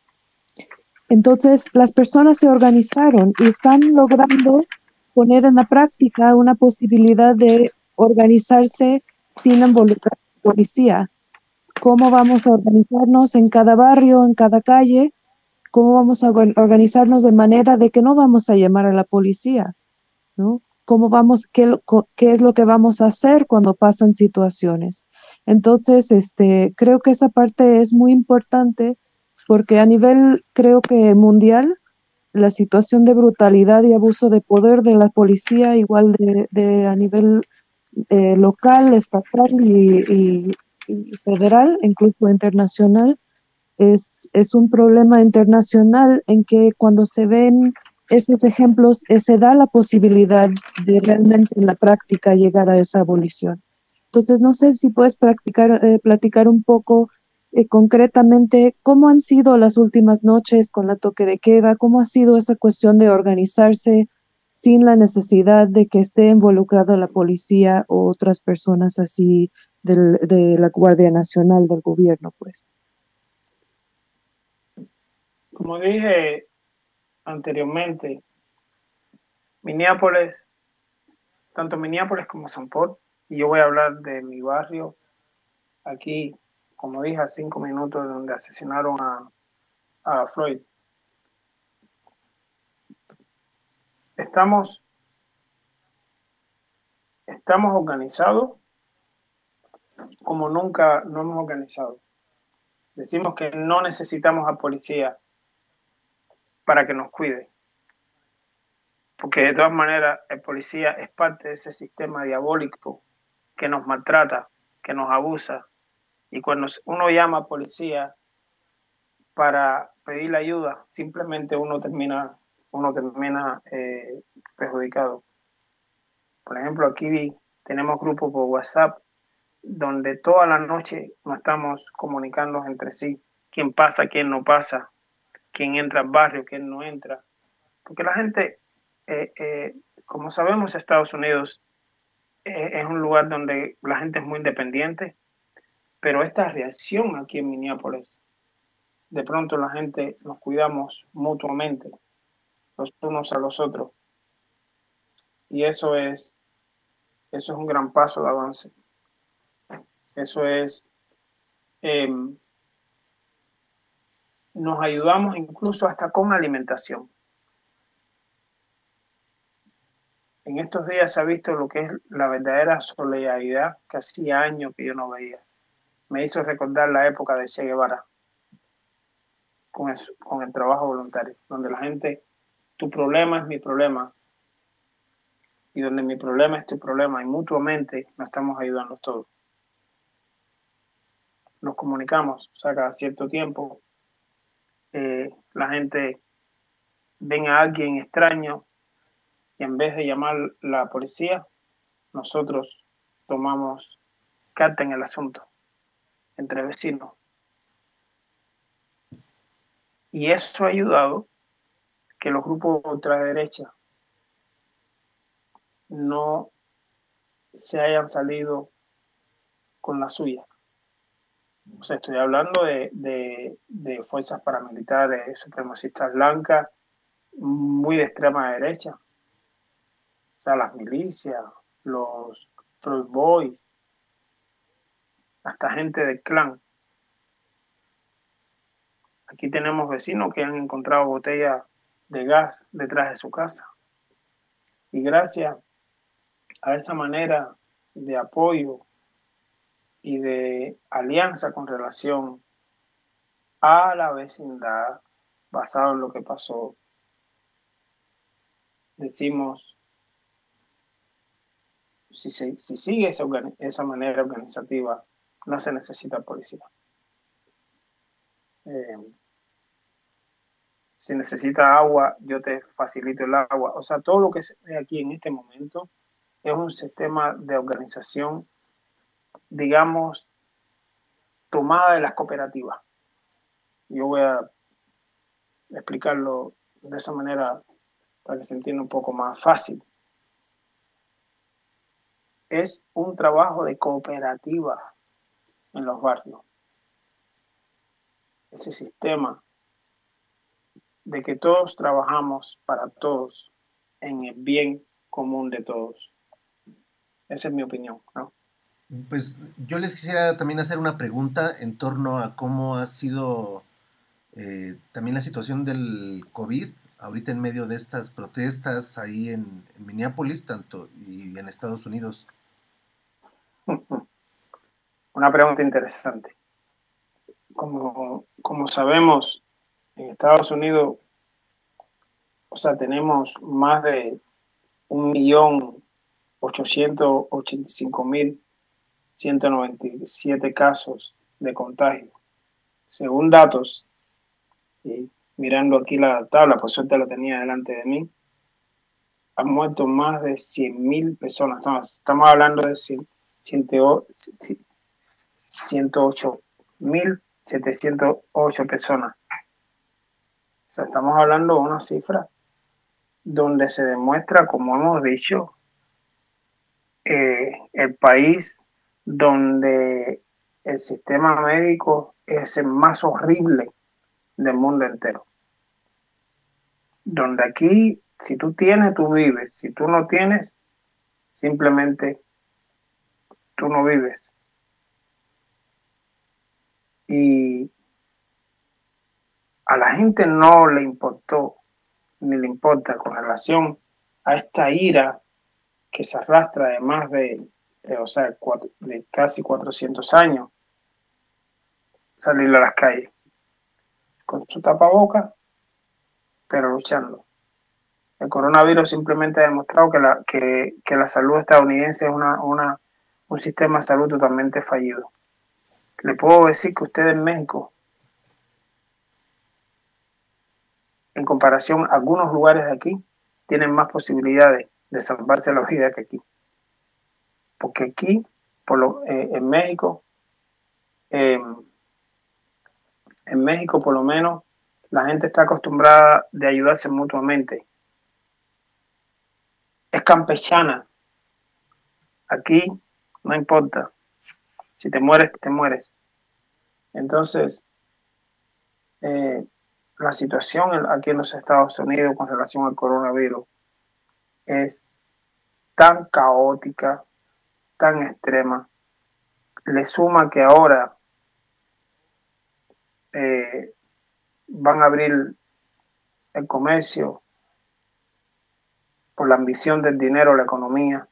entonces, las personas se organizaron y están logrando poner en la práctica una posibilidad de organizarse sin involucrar a la policía. ¿Cómo vamos a organizarnos en cada barrio, en cada calle? ¿Cómo vamos a or- organizarnos de manera de que no vamos a llamar a la policía? ¿No? ¿Cómo vamos, qué, lo- co- qué es lo que vamos a hacer cuando pasan situaciones? Entonces, este, creo que esa parte es muy importante porque a nivel, creo que mundial, la situación de brutalidad y abuso de poder de la policía, igual de, de a nivel eh, local, estatal y, y- y federal, incluso internacional, es, es un problema internacional en que cuando se ven esos ejemplos, eh, se da la posibilidad de realmente en la práctica llegar a esa abolición. Entonces, no sé si puedes practicar, eh, platicar un poco eh, concretamente cómo han sido las últimas noches con la toque de queda, cómo ha sido esa cuestión de organizarse sin la necesidad de que esté involucrada la policía o otras personas así del, de la Guardia Nacional del gobierno, pues. Como dije anteriormente, Minneapolis, tanto Minneapolis como Saint Paul, y yo voy a hablar de mi barrio, aquí, como dije, a cinco minutos de donde asesinaron a, a Floyd. Estamos, estamos organizados como nunca nos hemos organizado. Decimos que no necesitamos a policía para que nos cuide, porque de todas maneras el policía es parte de ese sistema diabólico que nos maltrata, que nos abusa, y cuando uno llama a policía para pedir ayuda, simplemente uno termina, uno termina eh, perjudicado. Por ejemplo, aquí tenemos grupos por WhatsApp donde toda la noche nos estamos comunicando entre sí, quién pasa, quién no pasa, quién entra al barrio, quién no entra. Porque la gente, eh, eh, como sabemos, Estados Unidos eh, es un lugar donde la gente es muy independiente, pero esta reacción aquí en Minneapolis, de pronto la gente nos cuidamos mutuamente, los unos a los otros, y eso es, eso es un gran paso de avance. Eso es, eh, nos ayudamos incluso hasta con alimentación. En estos días se ha visto lo que es la verdadera solidaridad que hacía años que yo no veía. Me hizo recordar la época de Che Guevara con el, con el trabajo voluntario, donde la gente, tu problema es mi problema, y donde mi problema es tu problema, y mutuamente nos estamos ayudando todos. Nos comunicamos, o sea, cada cierto tiempo eh, la gente ve a alguien extraño y en vez de llamar a la policía, nosotros tomamos carta en el asunto entre vecinos. Y eso ha ayudado que los grupos de ultraderecha no se hayan salido con la suya. O sea, estoy hablando de, de, de fuerzas paramilitares, supremacistas blancas, muy de extrema derecha. O sea, las milicias, los Proud Boys, hasta gente del clan. Aquí tenemos vecinos que han encontrado botellas de gas detrás de su casa. Y gracias a esa manera de apoyo y de alianza con relación a la vecindad, basado en lo que pasó, decimos, si, se, si sigue esa, esa manera organizativa, no se necesita policía. Eh, si necesitas agua, yo te facilito el agua. O sea, todo lo que se ve aquí en este momento es un sistema de organización, digamos, tomada de las cooperativas. Yo voy a explicarlo de esa manera para que se entienda un poco más fácil. Es un trabajo de cooperativa en los barrios. Ese sistema de que todos trabajamos para todos en el bien común de todos. Esa es mi opinión, ¿no? Pues yo les quisiera también hacer una pregunta en torno a cómo ha sido eh, también la situación del COVID ahorita en medio de estas protestas ahí en, en Minneapolis tanto y en Estados Unidos. Una pregunta interesante. Como, como sabemos, en Estados Unidos, o sea, tenemos más de un millón ochocientos ochenta y cinco mil ciento noventa y siete casos de contagio. Según datos, y mirando aquí la tabla, por suerte la tenía delante de mí, han muerto más de cien mil personas. Estamos, estamos hablando de ciento ocho mil setecientos ocho personas. O sea, estamos hablando de una cifra donde se demuestra, como hemos dicho, eh, el país donde el sistema médico es el más horrible del mundo entero. Donde aquí, si tú tienes, tú vives. Si tú no tienes, simplemente tú no vives. Y a la gente no le importó, ni le importa con relación a esta ira que se arrastra de más de eh, o sea, cuatro, de casi cuatrocientos años, salir a las calles con su tapaboca, pero luchando. El coronavirus simplemente ha demostrado que la, que, que la salud estadounidense es una, una, un sistema de salud totalmente fallido. Le puedo decir que ustedes en México, en comparación a algunos lugares de aquí, tienen más posibilidades de salvarse la vida que aquí. Porque aquí, por lo, eh, en México, eh, en México por lo menos, la gente está acostumbrada de ayudarse mutuamente. Es campechana. Aquí no importa. Si te mueres, te mueres. Entonces, eh, la situación aquí en los Estados Unidos con relación al coronavirus es tan caótica, tan extrema. Le suma que ahora eh, van a abrir el comercio por la ambición del dinero, la economía.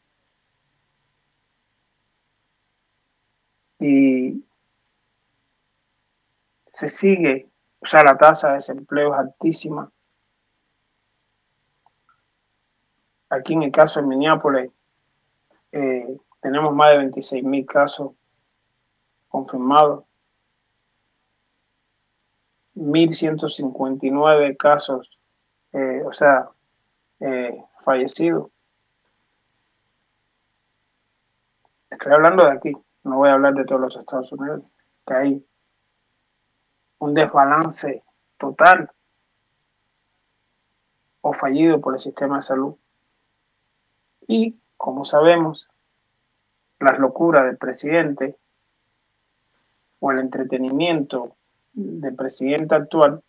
Y se sigue, o sea, la tasa de desempleo es altísima. Aquí en el caso de Minneapolis eh, tenemos más de veintiséis mil casos confirmados, mil ciento cincuenta y nueve casos, eh, o sea, eh, fallecidos. Estoy hablando de aquí, no voy a hablar de todos los Estados Unidos, que hay un desbalance total o fallido por el sistema de salud. Y, como sabemos, las locuras del presidente o el entretenimiento del presidente actual,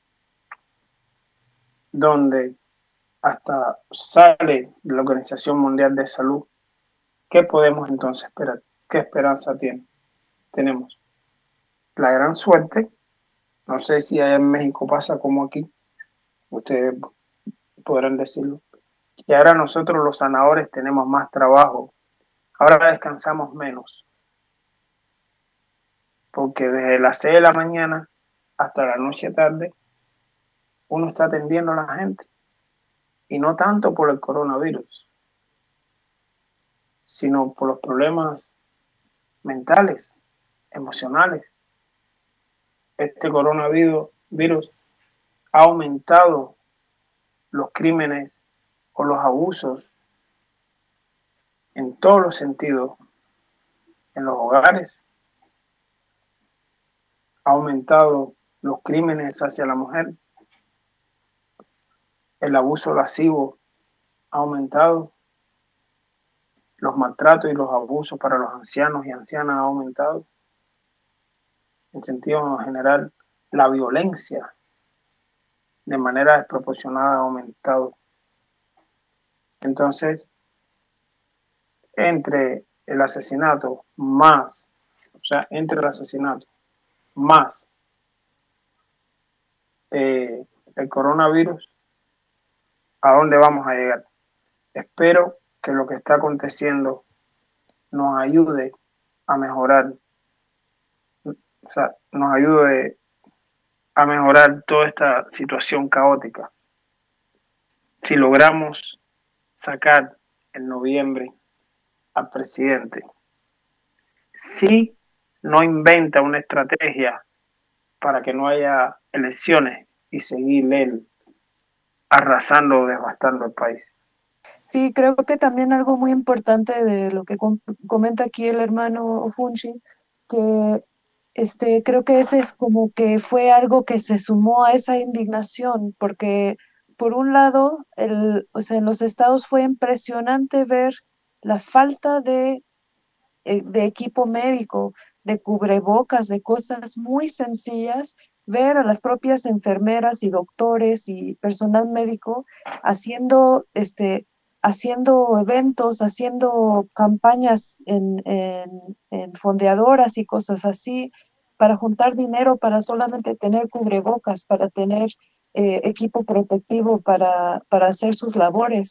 donde hasta sale de la Organización Mundial de Salud, ¿qué podemos entonces esperar? ¿Qué esperanza tiene? Tenemos la gran suerte, no sé si allá en México pasa como aquí, ustedes podrán decirlo, y ahora nosotros los sanadores tenemos más trabajo, ahora descansamos menos, porque desde las seis de la mañana hasta la noche tarde uno está atendiendo a la gente, y no tanto por el coronavirus, sino por los problemas mentales, emocionales. Este coronavirus virus ha aumentado los crímenes o los abusos en todos los sentidos en los hogares, ha aumentado los crímenes hacia la mujer, el abuso lascivo ha aumentado, los maltratos y los abusos para los ancianos y ancianas ha aumentado, en sentido general, la violencia de manera desproporcionada ha aumentado. Entonces, entre el asesinato más, o sea, entre el asesinato más eh, el coronavirus, ¿a dónde vamos a llegar? Espero que lo que está aconteciendo nos ayude a mejorar, o sea, nos ayude a mejorar toda esta situación caótica. Si logramos sacar en noviembre al presidente, si no inventa una estrategia para que no haya elecciones y seguir él arrasando o devastando el país. Sí, creo que también algo muy importante de lo que com comenta aquí el hermano Funchi, que este, creo que ese es como que fue algo que se sumó a esa indignación, porque por un lado, el, o sea, en los estados fue impresionante ver la falta de, eh, de equipo médico, de cubrebocas, de cosas muy sencillas, ver a las propias enfermeras y doctores y personal médico haciendo este haciendo eventos, haciendo campañas en, en, en fondeadoras y cosas así, para juntar dinero, para solamente tener cubrebocas, para tener eh, equipo protectivo para, para hacer sus labores.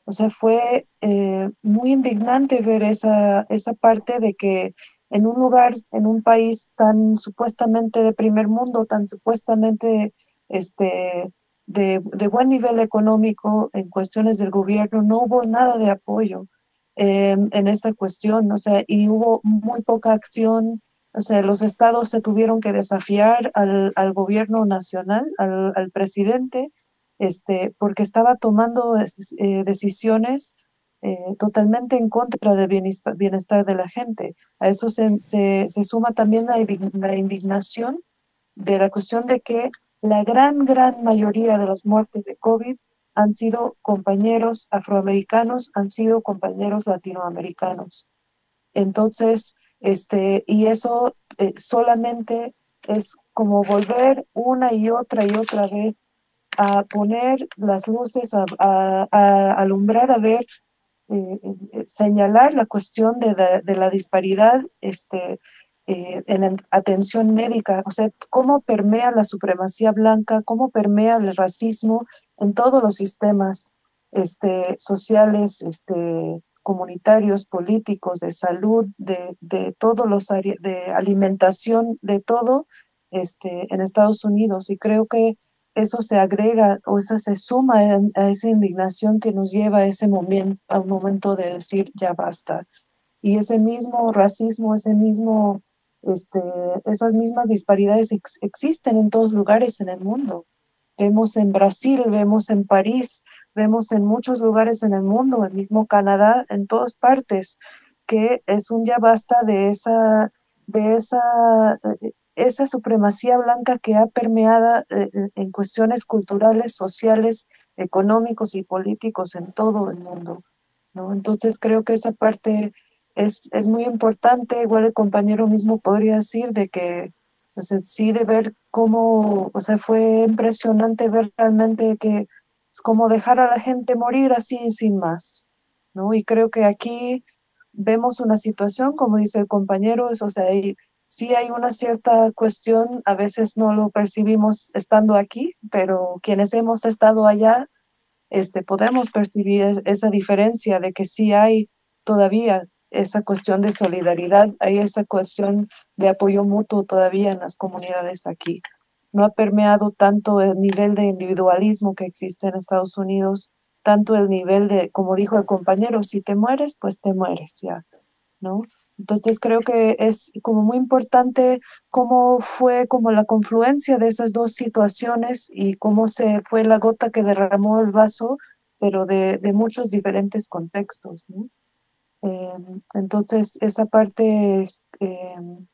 O sea, fue eh, muy indignante ver esa, esa parte de que en un lugar, en un país tan supuestamente de primer mundo, tan supuestamente este, de, de buen nivel económico en cuestiones del gobierno, no hubo nada de apoyo eh, en esta cuestión, o sea, y hubo muy poca acción. O sea, los estados se tuvieron que desafiar al, al gobierno nacional, al, al presidente, este, porque estaba tomando eh, decisiones eh, totalmente en contra del bienestar, bienestar de la gente. A eso se, se, se suma también la, la indignación de la cuestión de que la gran, gran mayoría de las muertes de COVID han sido compañeros afroamericanos, han sido compañeros latinoamericanos. Entonces, este, y eso eh, solamente es como volver una y otra y otra vez a poner las luces, a, a, a alumbrar, a ver, eh, eh, señalar la cuestión de, de, de la disparidad este, eh, en la atención médica, o sea, cómo permea la supremacía blanca, cómo permea el racismo en todos los sistemas este, sociales, este, comunitarios, políticos, de salud, de, de todos los áreas, de alimentación, de todo este, en Estados Unidos. Y creo que eso se agrega o esa se suma a, a esa indignación que nos lleva a ese momento, a un momento de decir ya basta. Y ese mismo racismo, ese mismo, este, esas mismas disparidades ex, existen en todos lugares en el mundo. Vemos en Brasil, vemos en París, vemos en muchos lugares en el mundo, el mismo Canadá, en todas partes, que es un ya basta de esa, de esa, eh, esa supremacía blanca que ha permeado eh, en cuestiones culturales, sociales, económicos y políticos en todo el mundo, ¿no? Entonces creo que esa parte es, es muy importante. Igual el compañero mismo podría decir de que, o sea, sí, de ver cómo, o sea, fue impresionante ver realmente que es como dejar a la gente morir así sin más, ¿no? Y creo que aquí vemos una situación, como dice el compañero, es, o sea, hay, sí hay una cierta cuestión, a veces no lo percibimos estando aquí, pero quienes hemos estado allá, este, podemos percibir esa diferencia de que sí hay todavía esa cuestión de solidaridad, hay esa cuestión de apoyo mutuo todavía en las comunidades aquí. No ha permeado tanto el nivel de individualismo que existe en Estados Unidos, tanto el nivel de, como dijo el compañero, si te mueres, pues te mueres ya, ¿no? Entonces creo que es como muy importante cómo fue como la confluencia de esas dos situaciones y cómo se fue la gota que derramó el vaso, pero de, de muchos diferentes contextos, ¿no? Eh, entonces esa parte eh,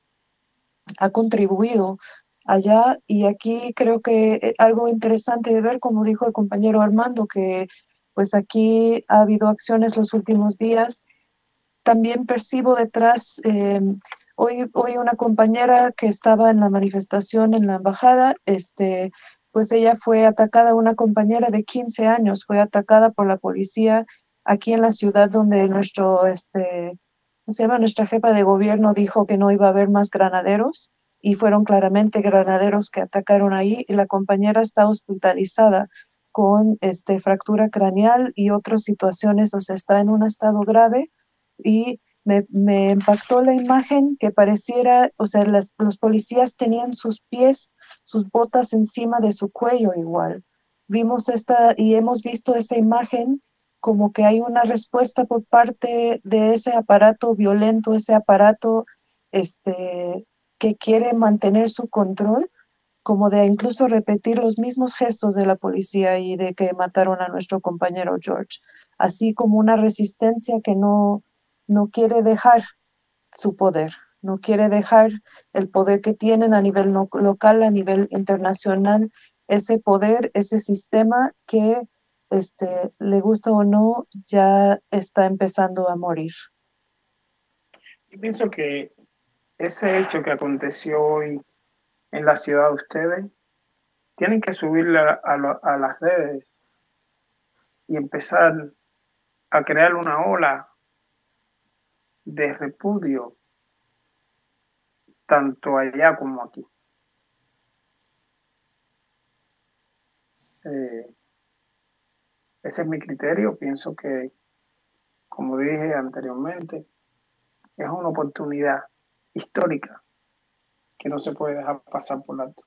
ha contribuido allá, y aquí creo que algo interesante de ver, como dijo el compañero Armando, que pues aquí ha habido acciones los últimos días. También percibo detrás, eh, hoy, hoy una compañera que estaba en la manifestación en la embajada, este, pues ella fue atacada, una compañera de quince años, fue atacada por la policía aquí en la ciudad donde nuestro, este, ¿cómo se llama? Nuestra jefa de gobierno dijo que no iba a haber más granaderos, y fueron claramente granaderos que atacaron ahí, y la compañera está hospitalizada con este, fractura craneal y otras situaciones, o sea, está en un estado grave. Y me, me impactó la imagen que pareciera, o sea, las, los policías tenían sus pies, sus botas encima de su cuello igual. Vimos esta y hemos visto esa imagen como que hay una respuesta por parte de ese aparato violento, ese aparato este, que quiere mantener su control, como de incluso repetir los mismos gestos de la policía y de que mataron a nuestro compañero George, así como una resistencia que no, no quiere dejar su poder, no quiere dejar el poder que tienen a nivel no, local, a nivel internacional, ese poder, ese sistema que, este, le gusta o no, ya está empezando a morir. Yo pienso que ese hecho que aconteció hoy en la ciudad de ustedes, tienen que subirle a, a, a las redes y empezar a crear una ola de repudio, tanto allá como aquí. Eh, Ese es mi criterio. Pienso que, como dije anteriormente, es una oportunidad histórica que no se puede dejar pasar por alto.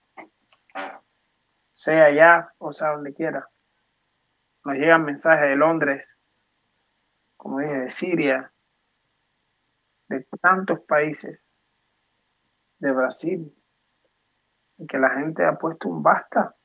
Sea allá o sea donde quiera. Nos llegan mensajes de Londres, como dije, de Siria, de tantos países, de Brasil, y que la gente ha puesto un basta.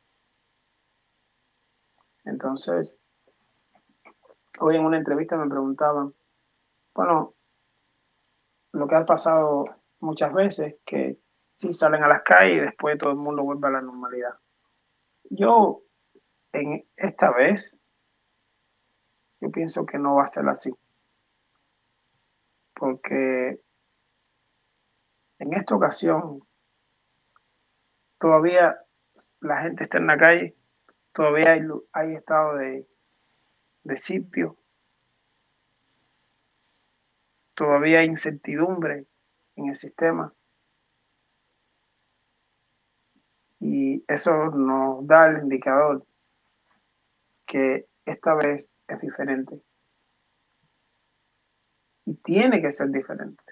Entonces, hoy en una entrevista me preguntaban, bueno, lo que ha pasado muchas veces, que sí salen a las calles y después todo el mundo vuelve a la normalidad. Yo, en esta vez, yo pienso que no va a ser así, porque en esta ocasión todavía la gente está en la calle, todavía hay, hay estado de, de sitio, todavía hay incertidumbre en el sistema y eso nos da el indicador que esta vez es diferente y tiene que ser diferente.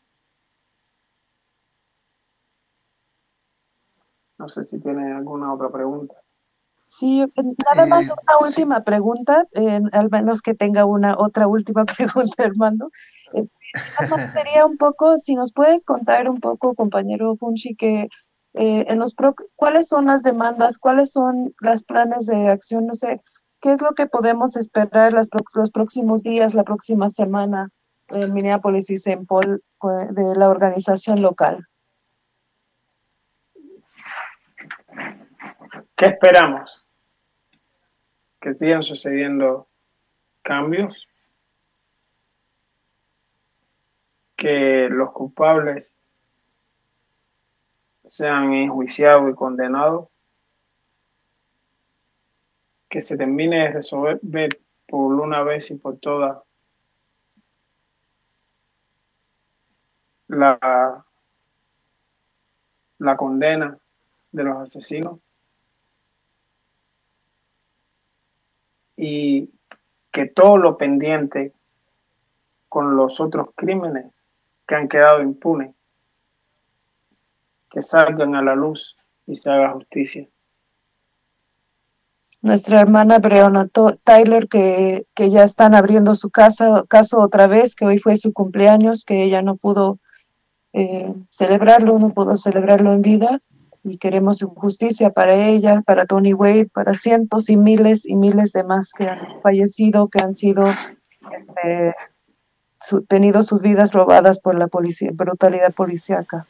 No sé si tiene alguna otra pregunta. Sí, nada más Eh, una sí. última pregunta, eh, al menos que tenga una otra última pregunta, Armando. Este, nada más sería un poco, si nos puedes contar un poco, compañero Funchi, que eh, en los pro- cuáles son las demandas, cuáles son los planes de acción, no sé, qué es lo que podemos esperar las pro- los próximos días, la próxima semana en Minneapolis y Saint Paul eh, de la organización local. ¿Qué esperamos? Que sigan sucediendo cambios, que los culpables sean enjuiciados y condenados, que se termine de resolver por una vez y por todas la, la condena de los asesinos y que todo lo pendiente con los otros crímenes que han quedado impunes, que salgan a la luz y se haga justicia. Nuestra hermana Breonna Taylor, que, que ya están abriendo su casa, caso otra vez, que hoy fue su cumpleaños, que ella no pudo eh, celebrarlo, no pudo celebrarlo en vida, y queremos justicia para ella, para Tony Wade, para cientos y miles y miles de más que han fallecido, que han sido este, su, tenido sus vidas robadas por la policía, brutalidad policíaca.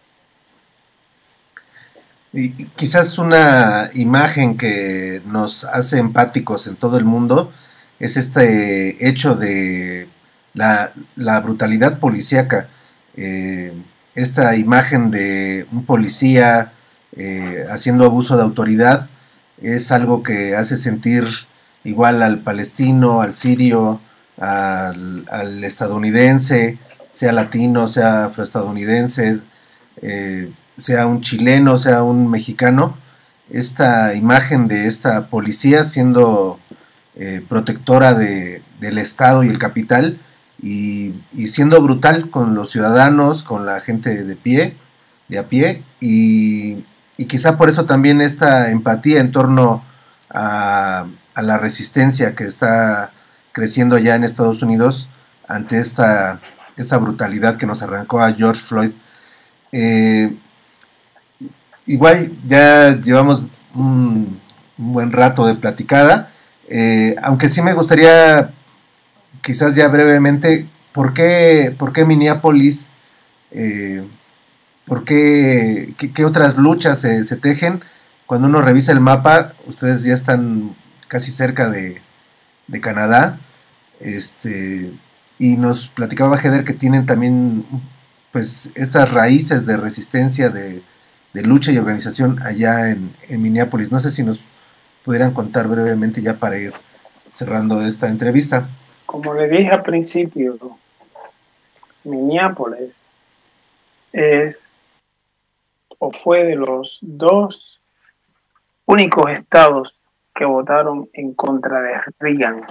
Y quizás una imagen que nos hace empáticos en todo el mundo es este hecho de la, la brutalidad policíaca. Eh, esta imagen de un policía eh, haciendo abuso de autoridad es algo que hace sentir igual al palestino, al sirio, al, al estadounidense, sea latino, sea afroestadounidense, eh, sea un chileno, sea un mexicano, esta imagen de esta policía siendo eh, protectora de, del Estado y el capital y, y, siendo brutal con los ciudadanos, con la gente de pie, de a pie, y, y quizá por eso también esta empatía en torno a, a la resistencia que está creciendo allá en Estados Unidos ante esta, esta brutalidad que nos arrancó a George Floyd. Eh, igual ya llevamos un, un, buen rato de platicada, eh, aunque sí me gustaría quizás ya brevemente, ¿por qué, por qué Minneapolis? Eh, ¿Por qué, qué, qué otras luchas se, se, tejen? Cuando uno revisa el mapa, ustedes ya están casi cerca de, de Canadá, este, y nos platicaba Heder que tienen también pues estas raíces de resistencia, de, de lucha y organización allá en, en Minneapolis. No sé si nos pudieran contar brevemente ya para ir cerrando esta entrevista. Como le dije al principio, Minneapolis es o fue de los dos únicos estados que votaron en contra de Reagan.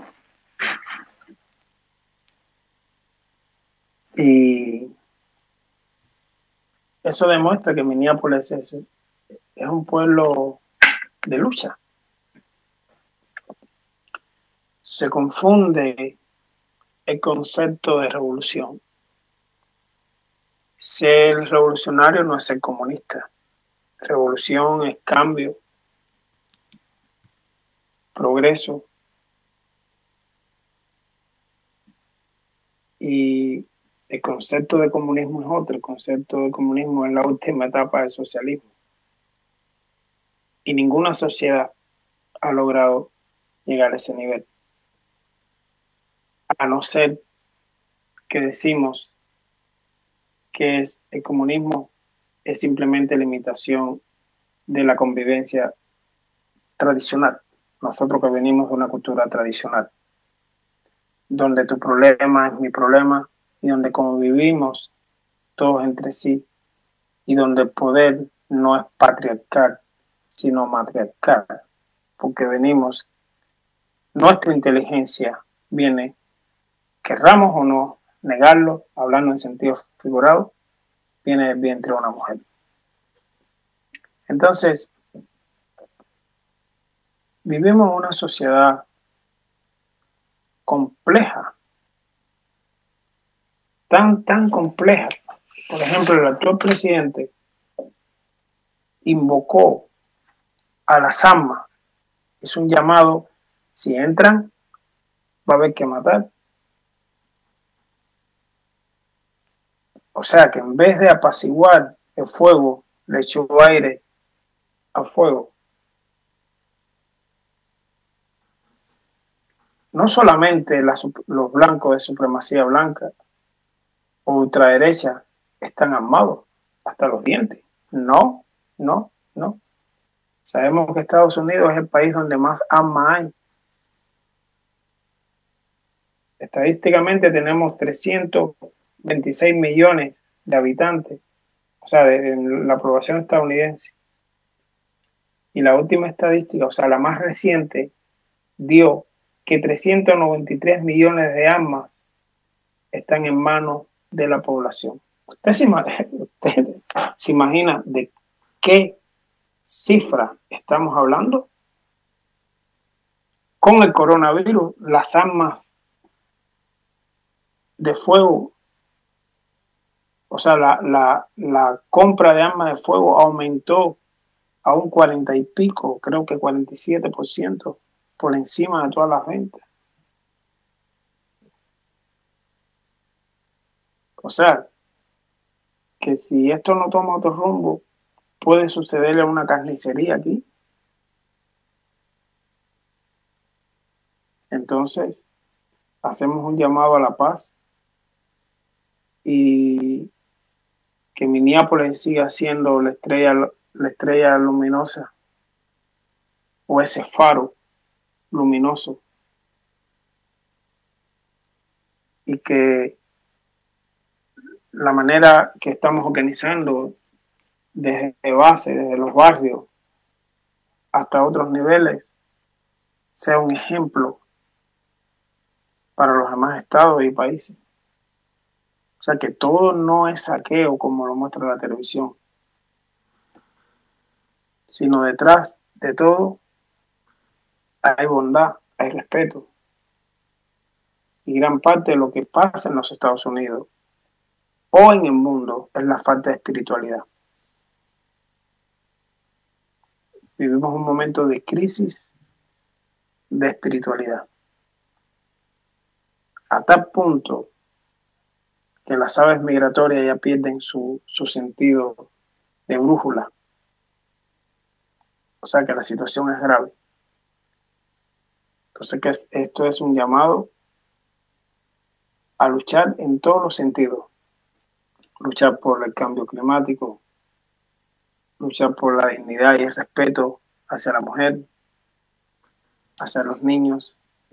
Y eso demuestra que Minneapolis es, es un pueblo de lucha. Se confunde el concepto de revolución. Ser revolucionario no es ser comunista. Revolución es cambio, progreso. Y el concepto de comunismo es otro. El concepto de comunismo es la última etapa del socialismo. Y ninguna sociedad ha logrado llegar a ese nivel. A no ser que decimos que es el comunismo es simplemente la imitación de la convivencia tradicional. Nosotros que venimos de una cultura tradicional, donde tu problema es mi problema y donde convivimos todos entre sí y donde el poder no es patriarcal, sino matriarcal, porque venimos, nuestra inteligencia viene, querramos o no negarlo, hablando en sentido figurado, viene del vientre de una mujer. Entonces, vivimos en una sociedad compleja, tan, tan compleja. Por ejemplo, el actual presidente invocó a las armas. Es un llamado, si entran, va a haber que matar. O sea que en vez de apaciguar el fuego, le echó aire al fuego. No solamente la, los blancos de supremacía blanca o ultraderecha están armados hasta los dientes. No, no, no. Sabemos que Estados Unidos es el país donde más armas hay. Estadísticamente tenemos trescientos veintiséis millones de habitantes, o sea, de, de la población estadounidense. Y la última estadística, o sea, la más reciente, dio que trescientos noventa y tres millones de armas están en manos de la población. ¿Usted se, usted se imagina de qué cifra estamos hablando? Con el coronavirus, las armas de fuego, o sea, la, la, la compra de armas de fuego aumentó a un cuarenta y pico, creo que cuarenta y siete por ciento por encima de todas las ventas. O sea, que si esto no toma otro rumbo, puede sucederle una carnicería aquí. Entonces, hacemos un llamado a la paz y que Minneapolis siga siendo la estrella, la estrella luminosa o ese faro luminoso y que la manera que estamos organizando desde base, desde los barrios hasta otros niveles, sea un ejemplo para los demás estados y países. O sea que todo no es saqueo como lo muestra la televisión, sino detrás de todo hay bondad, hay respeto. Y gran parte de lo que pasa en los Estados Unidos o en el mundo es la falta de espiritualidad. Vivimos un momento de crisis de espiritualidad. A tal punto que las aves migratorias ya pierden su, su sentido de brújula. O sea que la situación es grave. Entonces que es, esto es un llamado a luchar en todos los sentidos. Luchar por el cambio climático, luchar por la dignidad y el respeto hacia la mujer, hacia los niños,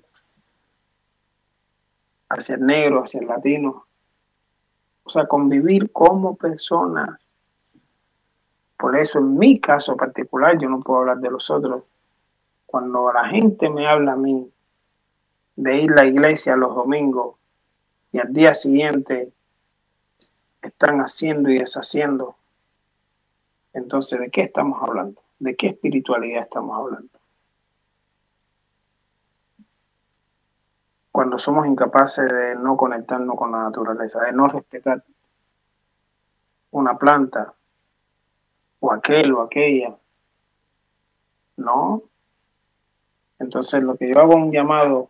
hacia el negro, hacia el latino. O sea, convivir como personas. Por eso, en mi caso particular, yo no puedo hablar de los otros, Cuando la gente me habla a mí de ir a la iglesia los domingos y al día siguiente están haciendo y deshaciendo, entonces, ¿de qué estamos hablando? ¿De qué espiritualidad estamos hablando? Cuando somos incapaces de no conectarnos con la naturaleza, de no respetar una planta o aquel o aquella, ¿no? Entonces, lo que yo hago es un llamado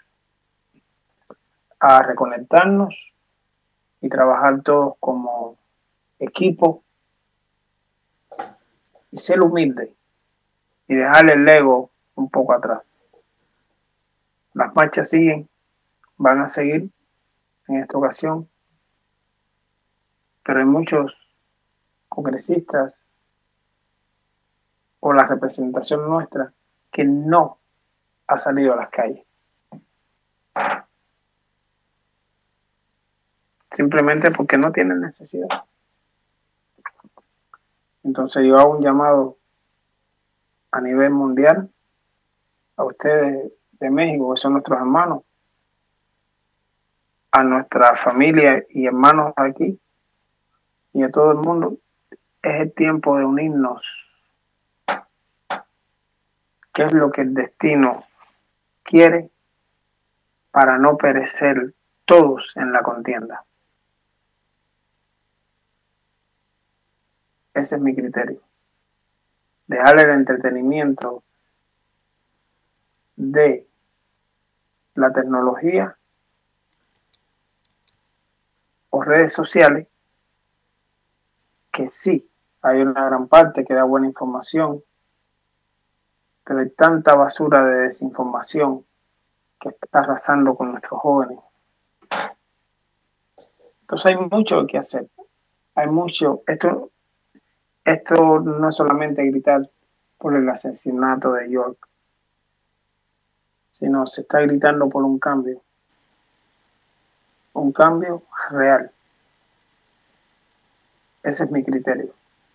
a reconectarnos y trabajar todos como equipo y ser humilde y dejar el ego un poco atrás. Las marchas siguen, van a seguir en esta ocasión, pero hay muchos congresistas o la representación nuestra que no ha salido a las calles. Simplemente porque no tienen necesidad. Entonces yo hago un llamado a nivel mundial a ustedes de México, que son nuestros hermanos, a nuestra familia y hermanos aquí y a todo el mundo. Es el tiempo de unirnos. ¿Qué es lo que el destino quiere para no perecer todos en la contienda? Ese es mi criterio. Dejar el entretenimiento de la tecnología o redes sociales, que sí, hay una gran parte que da buena información, pero hay tanta basura de desinformación que está arrasando con nuestros jóvenes. Entonces hay mucho que hacer. Hay mucho. Esto, esto no es solamente gritar por el asesinato de York, sino se está gritando por un cambio. Un cambio real. Ese es mi criterio.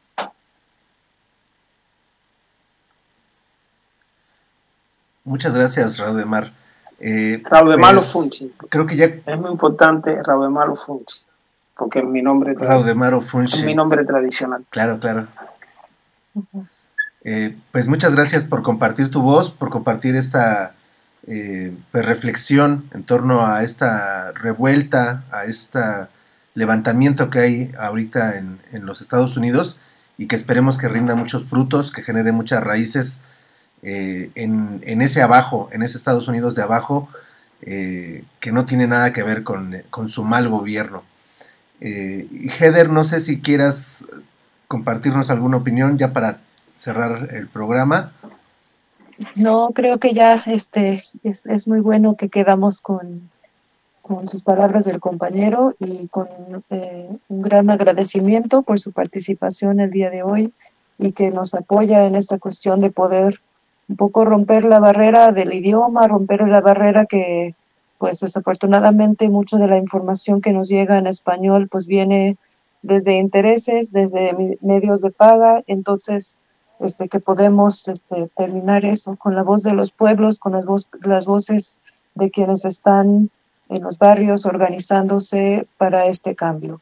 Muchas gracias, Raudemar. Eh, Raudemar pues, Ofunchi. Creo que ya... Es muy importante Raudemar Ofunchi, porque es mi nombre, Raudemar Ofunchi. es mi nombre tradicional. Claro, claro. Uh-huh. Eh, pues muchas gracias por compartir tu voz, por compartir esta eh, pues reflexión en torno a esta revuelta, a este levantamiento que hay ahorita en, en los Estados Unidos y que esperemos que rinda muchos frutos, que genere muchas raíces eh, en, en ese abajo, en ese Estados Unidos de abajo, eh, que no tiene nada que ver con, con su mal gobierno. Eh, Heather, no sé si quieras compartirnos alguna opinión ya para cerrar el programa. No, creo que ya este es, es muy bueno que quedamos con, con sus palabras del compañero y con eh, un gran agradecimiento por su participación el día de hoy y que nos apoya en esta cuestión de poder un poco romper la barrera del idioma, romper la barrera que pues desafortunadamente mucho de la información que nos llega en español pues viene desde intereses, desde medios de paga, entonces este que podemos este, terminar eso con la voz de los pueblos, con las, voz, las voces de quienes están en los barrios organizándose para este cambio.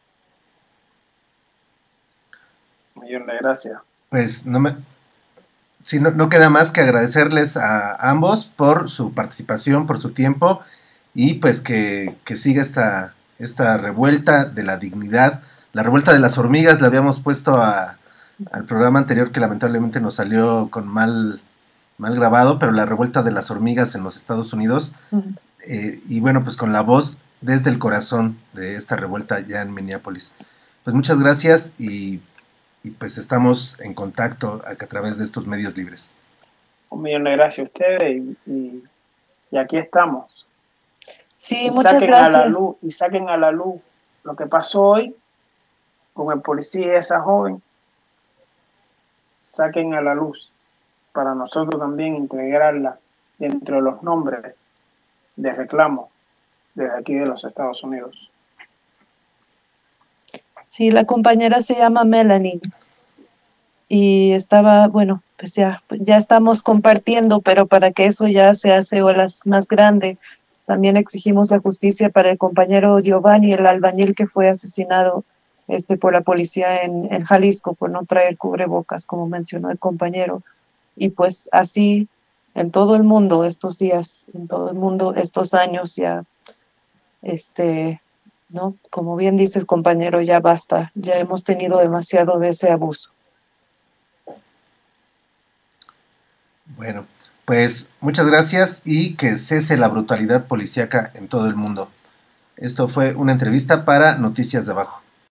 Millón de gracias. Pues no me... Sí, no, no queda más que agradecerles a ambos por su participación, por su tiempo y pues que, que siga esta, esta revuelta de la dignidad. La revuelta de las hormigas la habíamos puesto a, al programa anterior que lamentablemente nos salió con mal, mal grabado, pero la revuelta de las hormigas en los Estados Unidos. Uh-huh. Eh, y bueno, pues con la voz desde el corazón de esta revuelta ya en Minneapolis. Pues muchas gracias y, y pues estamos en contacto a, a través de estos medios libres. Un millón de gracias a ustedes y, y, y aquí estamos. Sí, y muchas saquen gracias. A la luz, y saquen a la luz lo que pasó hoy con el policía y esa joven. Saquen a la luz para nosotros también integrarla dentro de los nombres de reclamo desde aquí de los Estados Unidos. Sí, la compañera se llama Melanie y estaba, bueno, pues ya, ya estamos compartiendo, pero para que eso ya se hace olas más grande, también exigimos la justicia para el compañero Giovanni, el albañil que fue asesinado este, por la policía en, en Jalisco por no traer cubrebocas, como mencionó el compañero. Y pues así en todo el mundo estos días, en todo el mundo estos años ya, este, ¿no? Como bien dices, compañero, ya basta, ya hemos tenido demasiado de ese abuso. Bueno, pues muchas gracias y que cese la brutalidad policíaca en todo el mundo. Esto fue una entrevista para Noticias de Abajo.